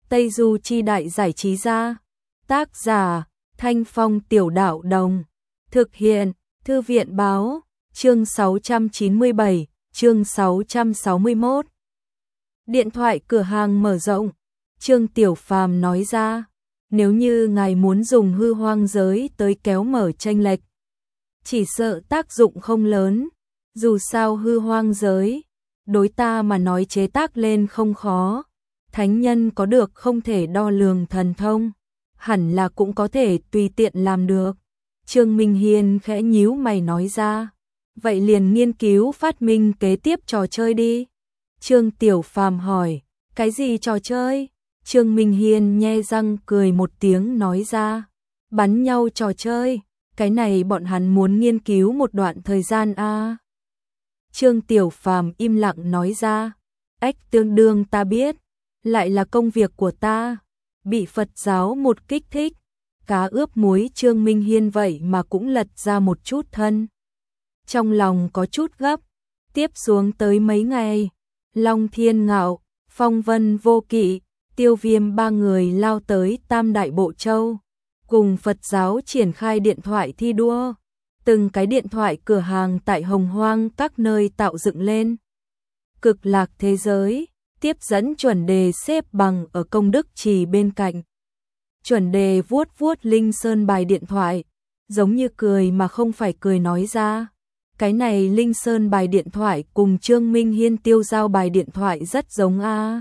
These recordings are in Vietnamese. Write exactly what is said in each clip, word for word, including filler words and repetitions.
Tây Du Chi Đại Giải Trí Gia. Tác giả Thanh Phong Tiểu Đạo Đồng. Thực hiện Thư viện Báo. Chương sáu trăm chín mươi bảy, chương sáu trăm sáu mươi mốt. Điện thoại cửa hàng mở rộng. Trương Tiểu Phàm nói ra, nếu như ngài muốn dùng hư hoang giới tới kéo mở chênh lệch, chỉ sợ tác dụng không lớn. Dù sao hư hoang giới, đối ta mà nói chế tác lên không khó. Thánh nhân có được không thể đo lường thần thông, hẳn là cũng có thể tùy tiện làm được. Trương Minh Hiên khẽ nhíu mày nói ra, vậy liền nghiên cứu phát minh kế tiếp trò chơi đi. Trương Tiểu Phàm hỏi, cái gì trò chơi? Trương Minh Hiên nhe răng cười một tiếng nói ra, bắn nhau trò chơi, cái này bọn hắn muốn nghiên cứu một đoạn thời gian a. À. Trương Tiểu Phàm im lặng nói ra, ách tương đương ta biết, lại là công việc của ta. Bị Phật giáo một kích thích, cá ướp muối Trương Minh Hiên vậy mà cũng lật ra một chút thân. Trong lòng có chút gấp, tiếp xuống tới mấy ngày, Long Thiên Ngạo, Phong Vân Vô Kỵ, Tiêu Viêm ba người lao tới Tam Đại Bộ Châu, cùng Phật giáo triển khai điện thoại thi đua. Từng cái điện thoại cửa hàng tại Hồng Hoang các nơi tạo dựng lên. Cực lạc thế giới, tiếp dẫn chuẩn đề xếp bằng ở công đức trì bên cạnh. Chuẩn đề vuốt vuốt Linh Sơn bài điện thoại, giống như cười mà không phải cười nói ra. Cái này Linh Sơn bài điện thoại cùng Trương Minh Hiên tiêu giao bài điện thoại rất giống a. À.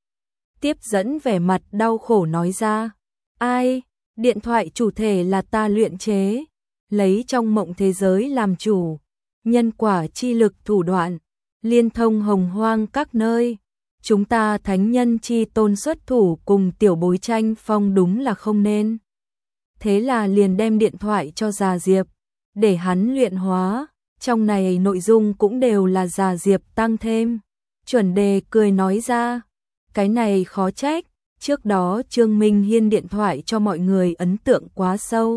Tiếp dẫn vẻ mặt đau khổ nói ra, ai, điện thoại chủ thể là ta luyện chế, lấy trong mộng thế giới làm chủ, nhân quả chi lực thủ đoạn, liên thông hồng hoang các nơi. Chúng ta thánh nhân chi tôn xuất thủ cùng tiểu bối tranh phong đúng là không nên. Thế là liền đem điện thoại cho Già Diệp, để hắn luyện hóa, trong này nội dung cũng đều là Già Diệp tăng thêm. Chuẩn đề cười nói ra, cái này khó trách, trước đó Trương Minh Hiên điện thoại cho mọi người ấn tượng quá sâu.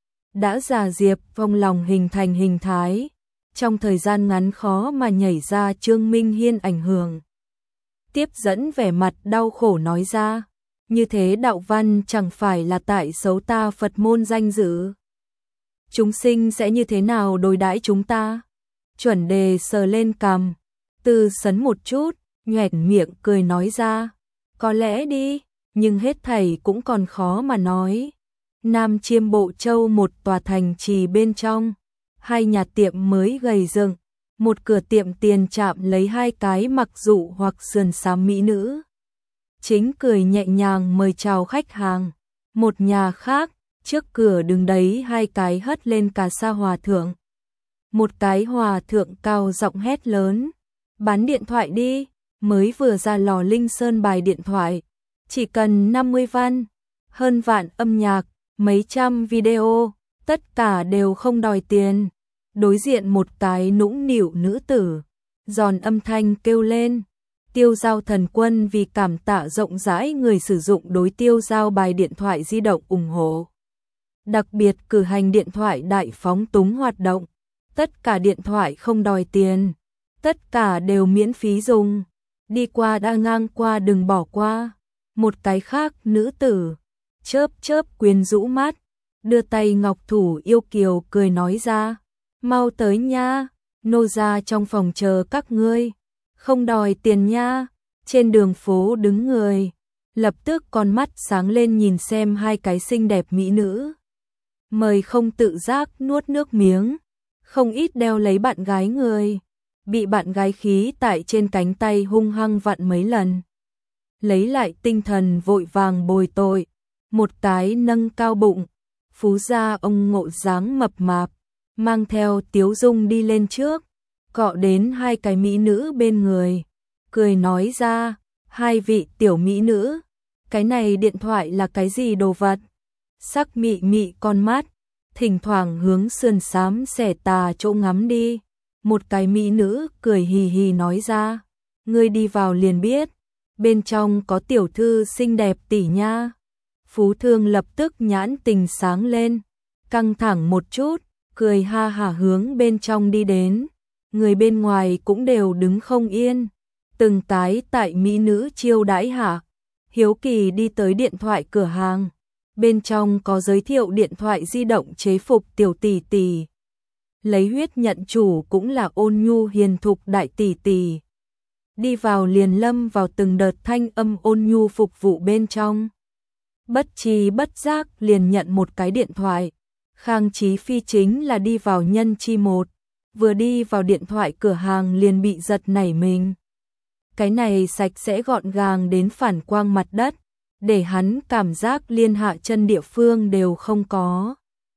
Đã Già Diệp vong lòng hình thành hình thái, trong thời gian ngắn khó mà nhảy ra Trương Minh Hiên ảnh hưởng. Tiếp dẫn vẻ mặt đau khổ nói ra, như thế đạo văn chẳng phải là tại xấu ta Phật môn danh dự. Chúng sinh sẽ như thế nào đối đãi chúng ta? Chuẩn đề sờ lên cằm, từ sấn một chút, nhoẻn miệng cười nói ra, có lẽ đi, nhưng hết thảy cũng còn khó mà nói. Nam Chiêm Bộ Châu một tòa thành trì bên trong, hai nhà tiệm mới gầy dựng. Một cửa tiệm tiền chạm lấy hai cái mặc dụ hoặc sườn xám mỹ nữ. Chính cười nhẹ nhàng mời chào khách hàng. Một nhà khác, trước cửa đứng đấy hai cái hất lên cà sa hòa thượng. Một cái hòa thượng cao giọng hét lớn, bán điện thoại đi, mới vừa ra lò Linh Sơn bài điện thoại. Chỉ cần năm mươi văn, hơn vạn âm nhạc, mấy trăm video, tất cả đều không đòi tiền. Đối diện một cái nũng nịu nữ tử, giòn âm thanh kêu lên, tiêu giao thần quân vì cảm tạ rộng rãi người sử dụng đối tiêu giao bài điện thoại di động ủng hộ. Đặc biệt cử hành điện thoại đại phóng túng hoạt động, tất cả điện thoại không đòi tiền, tất cả đều miễn phí dùng, đi qua đã ngang qua đừng bỏ qua. Một cái khác nữ tử, chớp chớp quyến rũ mắt, đưa tay ngọc thủ yêu kiều cười nói ra, mau tới nha, nô gia trong phòng chờ các ngươi, không đòi tiền nha. Trên đường phố đứng người, lập tức con mắt sáng lên nhìn xem hai cái xinh đẹp mỹ nữ. Mời không tự giác nuốt nước miếng, không ít đeo lấy bạn gái người, bị bạn gái khí tại trên cánh tay hung hăng vặn mấy lần. Lấy lại tinh thần vội vàng bồi tội, một cái nâng cao bụng, phú gia ông ngộ dáng mập mạp, mang theo tiếu dung đi lên trước, cọ đến hai cái mỹ nữ bên người, cười nói ra, hai vị tiểu mỹ nữ, cái này điện thoại là cái gì đồ vật? Sắc mị mị con mắt, thỉnh thoảng hướng sườn xám xẻ tà chỗ ngắm đi. Một cái mỹ nữ cười hì hì nói ra, ngươi đi vào liền biết, bên trong có tiểu thư xinh đẹp tỷ nha. Phú thương lập tức nhãn tình sáng lên, căng thẳng một chút, cười ha hả hướng bên trong đi đến. Người bên ngoài cũng đều đứng không yên, từng cái tại mỹ nữ chiêu đãi hạ, hiếu kỳ đi tới điện thoại cửa hàng. Bên trong có giới thiệu điện thoại di động chế phục tiểu tỷ tỷ. Lấy huyết nhận chủ cũng là ôn nhu hiền thục đại tỷ tỷ. Đi vào liền lâm vào từng đợt thanh âm ôn nhu phục vụ bên trong. Bất tri bất giác liền nhận một cái điện thoại. Khang Chí Phi chính là đi vào nhân chi một. Vừa đi vào điện thoại cửa hàng liền bị giật nảy mình. Cái này sạch sẽ gọn gàng đến phản quang mặt đất, để hắn cảm giác liên hạ chân địa phương đều không có.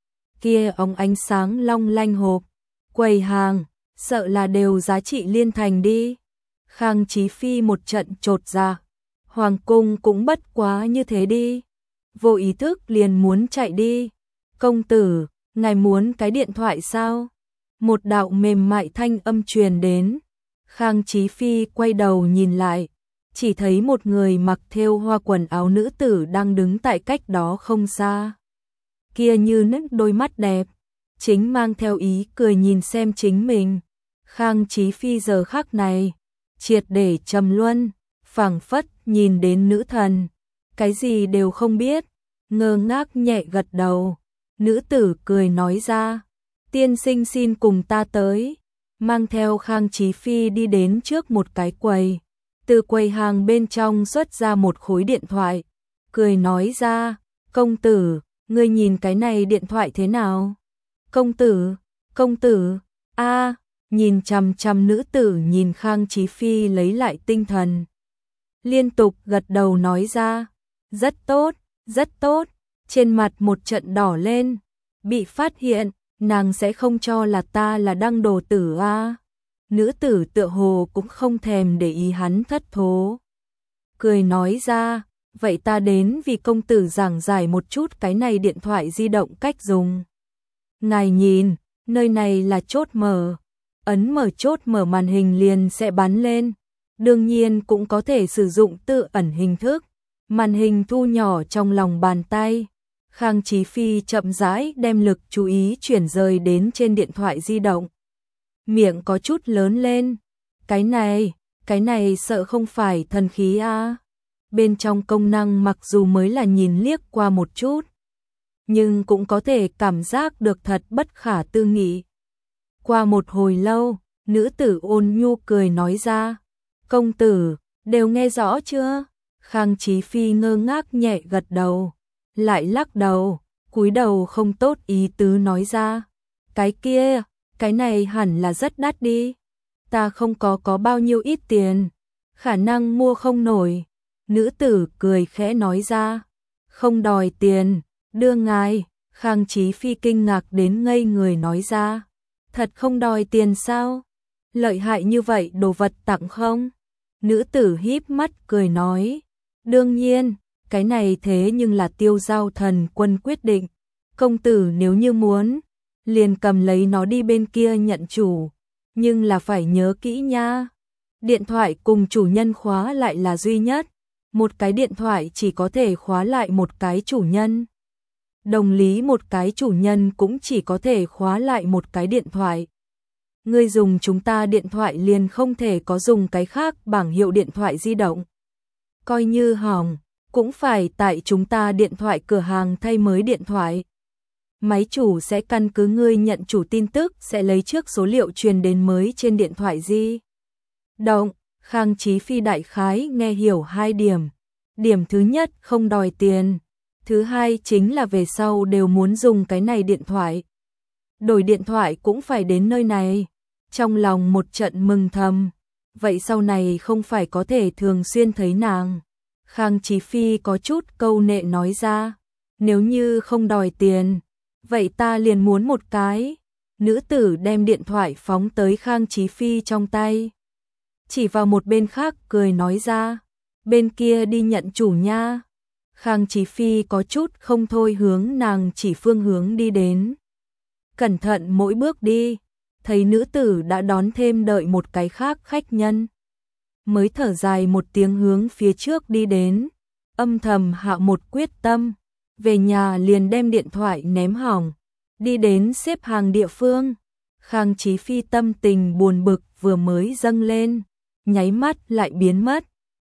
Kia ống ánh sáng long lanh hộp, quầy hàng, sợ là đều giá trị liên thành đi. Khang Chí Phi một trận chột dạ, hoàng cung cũng bất quá như thế đi. Vô ý thức liền muốn chạy đi. Công tử, ngài muốn cái điện thoại sao? Một đạo mềm mại thanh âm truyền đến. Khang Chí Phi quay đầu nhìn lại, chỉ thấy một người mặc thêu hoa quần áo nữ tử đang đứng tại cách đó không xa. Kia như nứt đôi mắt đẹp, chính mang theo ý cười nhìn xem chính mình. Khang Chí Phi giờ khắc này, triệt để trầm luân, phảng phất nhìn đến nữ thần, cái gì đều không biết, ngơ ngác nhẹ gật đầu. Nữ tử cười nói ra, tiên sinh xin cùng ta tới. Mang theo Khang Chí Phi đi đến trước một cái quầy. Từ quầy hàng bên trong xuất ra một khối điện thoại. Cười nói ra, công tử, ngươi nhìn cái này điện thoại thế nào? Công tử, công tử, a nhìn chằm chằm nữ tử nhìn Khang Chí Phi lấy lại tinh thần. Liên tục gật đầu nói ra, rất tốt, rất tốt, trên mặt một trận đỏ lên, bị phát hiện. Nàng sẽ không cho là ta là đăng đồ tử a. À. Nữ tử tựa hồ cũng không thèm để ý hắn thất thố. Cười nói ra, vậy ta đến vì công tử giảng giải một chút cái này điện thoại di động cách dùng. Ngài nhìn, nơi này là chốt mở. Ấn mở chốt mở màn hình liền sẽ bắn lên. Đương nhiên cũng có thể sử dụng tự ẩn hình thức. Màn hình thu nhỏ trong lòng bàn tay. Khang Chí Phi chậm rãi đem lực chú ý chuyển rời đến trên điện thoại di động. Miệng có chút lớn lên. Cái này, cái này sợ không phải thần khí a. À. Bên trong công năng mặc dù mới là nhìn liếc qua một chút, nhưng cũng có thể cảm giác được thật bất khả tư nghị. Qua một hồi lâu, nữ tử ôn nhu cười nói ra, công tử, đều nghe rõ chưa? Khang Chí Phi ngơ ngác nhẹ gật đầu. Lại lắc đầu, cúi đầu không tốt ý tứ nói ra. Cái kia, cái này hẳn là rất đắt đi. Ta không có có bao nhiêu ít tiền, khả năng mua không nổi. Nữ tử cười khẽ nói ra. Không đòi tiền, đưa ngài. Khang Chí Phi kinh ngạc đến ngây người nói ra. Thật không đòi tiền sao? Lợi hại như vậy đồ vật tặng không? Nữ tử híp mắt cười nói. Đương nhiên. Cái này thế nhưng là Tiêu Giao Thần Quân quyết định. Công tử nếu như muốn, liền cầm lấy nó đi bên kia nhận chủ. Nhưng là phải nhớ kỹ nha. Điện thoại cùng chủ nhân khóa lại là duy nhất. Một cái điện thoại chỉ có thể khóa lại một cái chủ nhân. Đồng lý một cái chủ nhân cũng chỉ có thể khóa lại một cái điện thoại. Ngươi dùng chúng ta điện thoại liền không thể có dùng cái khác bảng hiệu điện thoại di động. Coi như hỏng, cũng phải tại chúng ta điện thoại cửa hàng thay mới điện thoại. Máy chủ sẽ căn cứ ngươi nhận chủ tin tức sẽ lấy trước số liệu truyền đến mới trên điện thoại di động. Khang Chí Phi đại khái nghe hiểu hai điểm. Điểm thứ nhất không đòi tiền. Thứ hai chính là về sau đều muốn dùng cái này điện thoại. Đổi điện thoại cũng phải đến nơi này. Trong lòng một trận mừng thầm. Vậy sau này không phải có thể thường xuyên thấy nàng. Khang Chí Phi có chút câu nệ nói ra. Nếu như không đòi tiền, vậy ta liền muốn một cái. Nữ tử đem điện thoại phóng tới Khang Chí Phi trong tay. Chỉ vào một bên khác cười nói ra. Bên kia đi nhận chủ nha. Khang Chí Phi có chút không thôi hướng nàng chỉ phương hướng đi đến. Cẩn thận mỗi bước đi. Thấy nữ tử đã đón thêm đợi một cái khác khách nhân. Mới thở dài một tiếng hướng phía trước đi đến. Âm thầm hạ một quyết tâm. Về nhà liền đem điện thoại ném hỏng. Đi đến xếp hàng địa phương. Khang Chí Phi tâm tình buồn bực vừa mới dâng lên. Nháy mắt lại biến mất.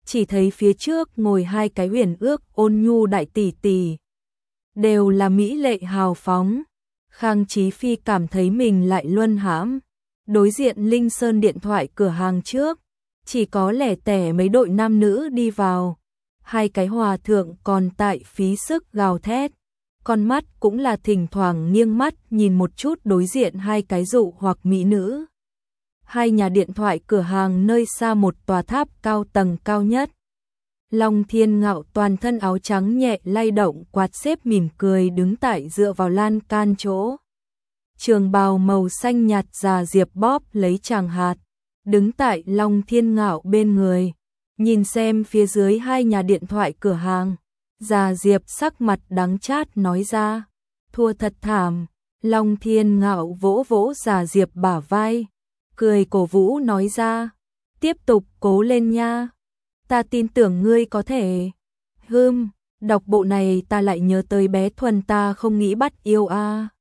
chỉ thấy phía trước ngồi hai cái huyền ước ôn nhu đại tỷ tỷ, đều là mỹ lệ hào phóng. Khang Chí Phi cảm thấy mình lại luân hãm. Đối diện Linh Sơn điện thoại cửa hàng trước, chỉ có lẻ tẻ mấy đội nam nữ đi vào. Hai cái hòa thượng còn tại phí sức gào thét, con mắt cũng là thỉnh thoảng nghiêng mắt nhìn một chút đối diện hai cái dụ hoặc mỹ nữ. Hai nhà điện thoại cửa hàng nơi xa một tòa tháp cao tầng cao nhất. Long Thiên Ngạo toàn thân áo trắng nhẹ lay động quạt xếp mỉm cười đứng tại dựa vào lan can chỗ. Trường bào màu xanh nhạt già diệp bóp lấy chàng hạt, đứng tại Long Thiên Ngạo bên người, nhìn xem phía dưới hai nhà điện thoại cửa hàng. Già diệp sắc mặt đắng chát nói ra, thua thật thảm. Long Thiên Ngạo vỗ vỗ già diệp bả vai, cười cổ vũ nói ra, tiếp tục cố lên nha, ta tin tưởng ngươi có thể. Hừm, đọc bộ này ta lại nhớ tới bé Thuần ta không nghĩ bắt yêu a. À.